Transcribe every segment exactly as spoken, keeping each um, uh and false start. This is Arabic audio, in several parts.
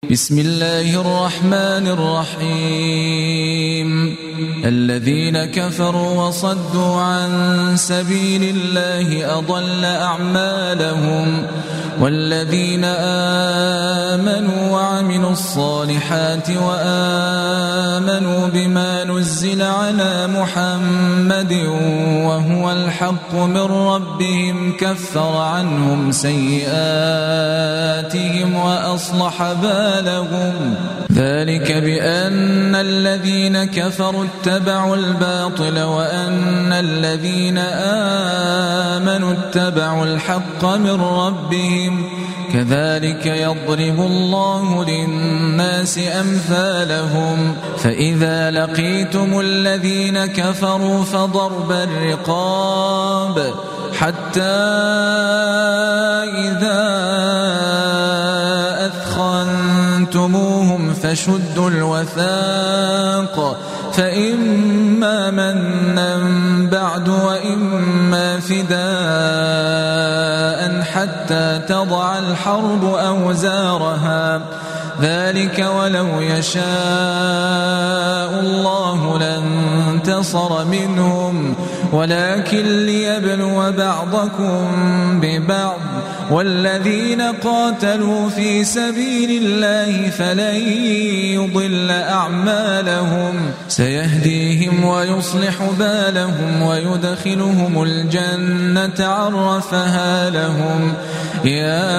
بسم الله الرحمن الرحيم الذين كفروا وصدوا عن سبيل الله أضل أعمالهم والذين آمنوا وعملوا الصالحات وآمنوا بما نزل على محمد وهو الحق من ربهم كفر عنهم سيئاتهم وأصلح بالهم ذلك بأن الذين كفروا اتبعوا الباطل وأن الذين آمنوا اتبعوا الحق من ربهم كذلك يضرب الله للناس أمثالهم فإذا لقيتم الذين كفروا فضرب الرقاب حتى إذا أثخنتموهم فشدوا الوثاق فإما منا بعد وإما فداء حتى تضع الحرب أوزارها ذلك ولو يشاء الله لانتصر منهم ولكن ليبلو بعضكم ببعض والذين قاتلوا في سبيل الله فلن يضل أعمالهم سيهديهم ويصلح بالهم ويدخلهم الجنة عرفها لهم يا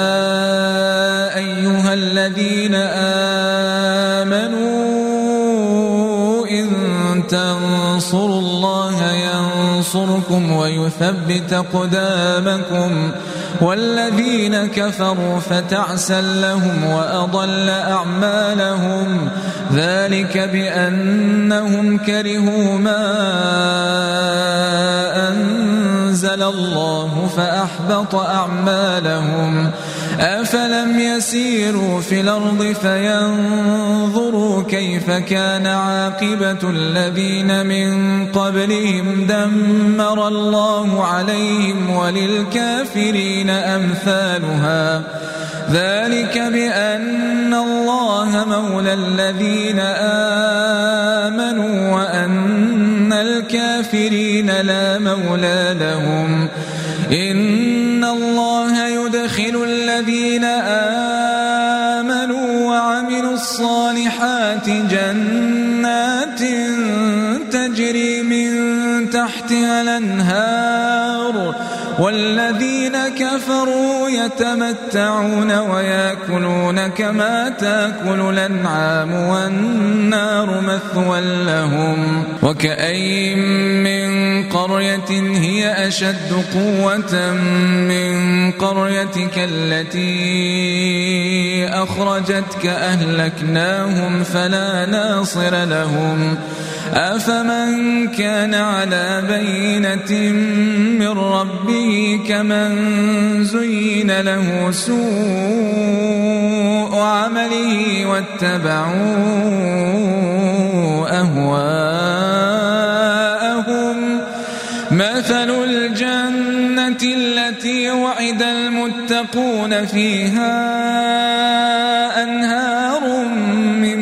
أيها الذين آمنوا إن تنصروا الله ينصركم ويثبت أقدامكم والذين كفروا فتعسا لهم وأضل أعمالهم ذلك بأنهم كرهوا ما أنزل الله فأحبط أعمالهم أفلم يسيروا في الأرض فينظروا كيف كان عاقبة الذين من قبلهم دمر الله عليهم وللكافرين أمثالها ذلك بأن الله مولى الذين آمنوا وأن الكافرين لا مولى لهم إن الله يدخل الذين آمنوا وعملوا الصالحات جنات تجري من تحتها الأنهار والذين كفروا يتمتعون ويأكلون كما تأكل الأنعام والنار مثوى لهم وكأين من قرية هي أشد قوة من قريتك التي أخرجتك أهلكناهم فلا ناصر لهم أفمن كان على بينة من ربه كمن زين له سوء عمله واتبعوا أهواءهم مثل الجنة التي وعد المتقون فيها أنهار من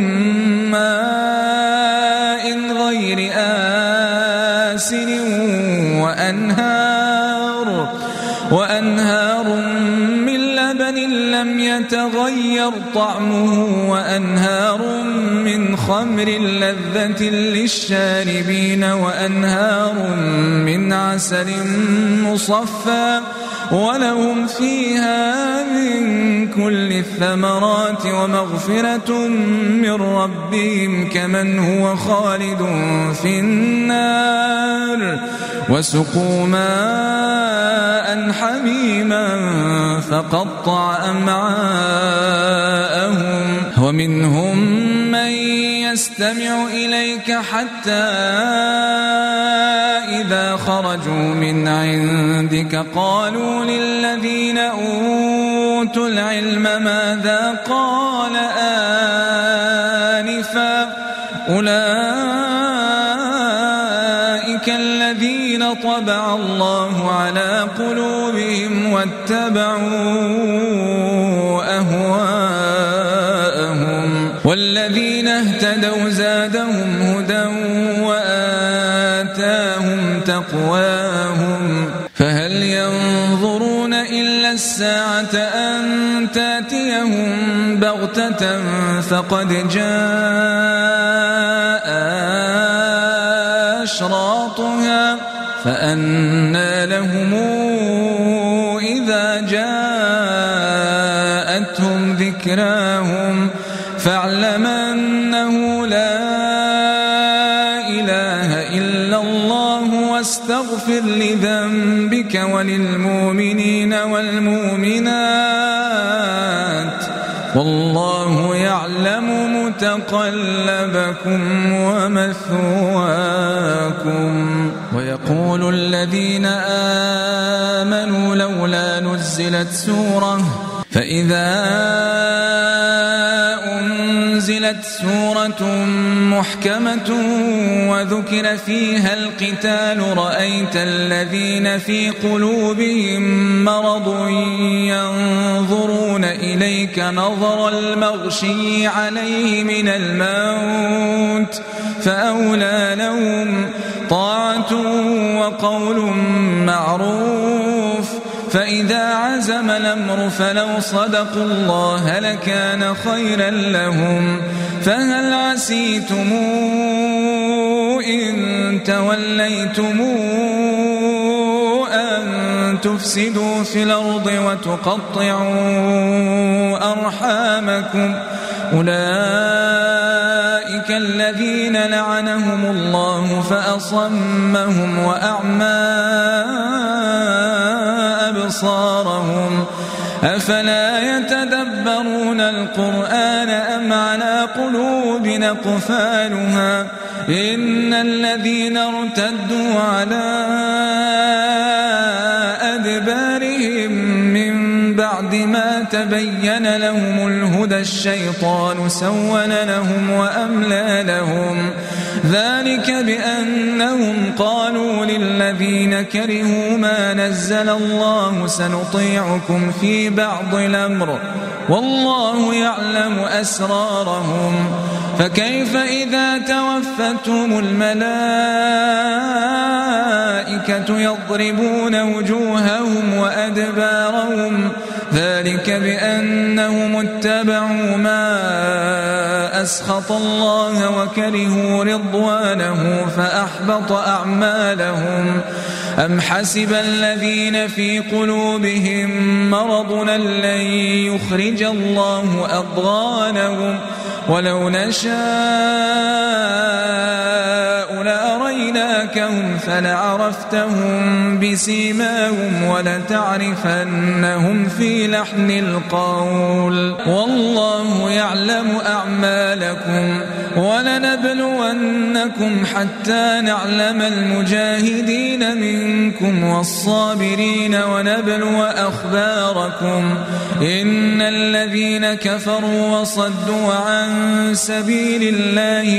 ماء غير آسن وأنهار, وأنهار من لبن لم يتغير طعمه وأنهار من خمر لذة للشاربين وأنهار من عسل مصفى ولهم فيها من كل الثمرات ومغفرة من ربهم كمن هو خالد في النار وسقوا ماء حميما فقطع أمعاءهم ومنهم من يستمع إليك حتى إذا خرجوا من عندك قالوا للذين أوتوا العلم ماذا قال آنفا أولئك الذين طبع الله على قلوبهم واتبعوا أهواءهم والذين اهتدوا زادهم هدى وآتاهم تقواهم فهل ينظرون إلا الساعة أن تأتيهم بغتة فقد جاء أشراطها فأنى لهم إذا جاءتهم ذكراهم فاعلم أنه لا إله إلا الله واستغفر لذنبك وللمؤمنين والمؤمنات والله يعلم متقلبكم ومثواكم. ويقول الذين آمنوا لولا نزلت سورة فإذا أنزلت سورة محكمة وذكر فيها القتال رأيت الذين في قلوبهم مرض ينظرون إليك نظر المغشي عليه من الموت فأولى لهم طاعة وقول معروف فإذا عزم الأمر فلو صدقوا الله لكان خيرا لهم. فهل عسيتم إن توليتم أن تفسدوا في الأرض وتقطعوا أرحامكم أولئك الذين لعنهم الله فأصمهم وأعمى أبصارهم أفلا يتدبرون القرآن أم على قلوب أقفالها إن الذين ارتدوا على أدبارهم من بعد ما تبين لهم الهدى الشيطان سول لهم وأملى لهم ذلك بأنهم قالوا للذين كرهوا ما نزل الله سنطيعكم في بعض الأمر والله يعلم أسرارهم فكيف إذا توفتهم الملائكة يضربون وجوههم وأدبارهم ذلك بأنهم اتبعوا ما أسخط الله وكرهوا رضوانه فأحبط أعمالهم. أم حسب الذين في قلوبهم مرض لن يخرج الله أضغانهم ولو نشاء لأريناكهم فلعرفتهم بسيماهم ولتعرفنهم في لحن القول والله يعلم أعمالكم ولنبلونكم حتى نعلم المجاهدين منكم والصابرين ونبلو أخباركم إن الذين كفروا وصدوا عن سبيل الله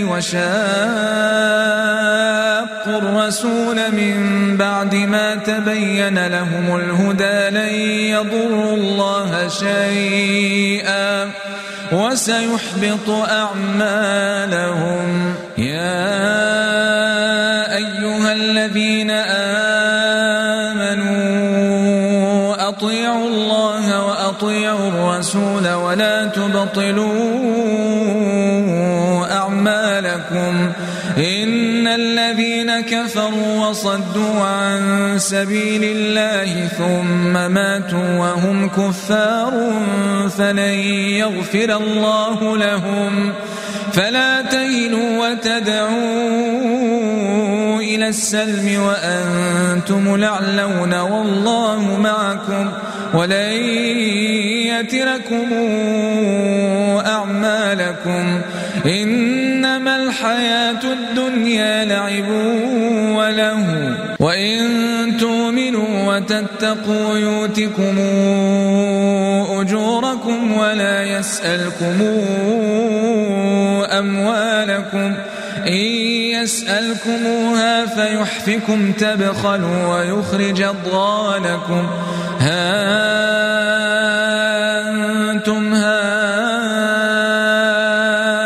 وشاقوا الرسول من بعد ما تبين لهم الهدى لن يضروا الله شيئا وسيحبط أعمالهم. يا أيها الذين آمنوا أطيعوا الله وأطيعوا الرسول ولا تبطلوا أعمالكم إن الذين كفروا وصدوا عن سبيل الله ثم ماتوا وهم كفار فلن يغفر الله لهم فلا تهنوا وتدعوا إلى السلم وأنتم الأعلون والله معكم ولن يتركم أعمالكم إنما الحياة الدنيا لعب وله وإن تؤمنوا وتتقوا يؤتكم أجوركم ولا يسألكم أموالكم إن يسألكموها فيحفكم تبخلوا ويخرج أضغانكم ها أنتم هؤلاء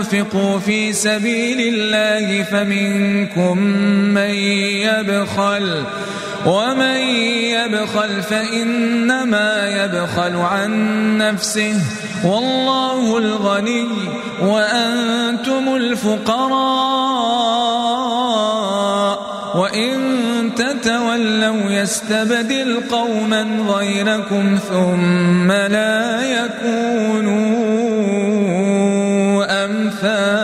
تنفقوا في سبيل الله فمنكم من يبخل ومن يبخل فإنما يبخل عن نفسه والله الغني وأنتم الفقراء وإن تتولوا يستبدل قوما غيركم ثم لا يكونوا أمثالكم.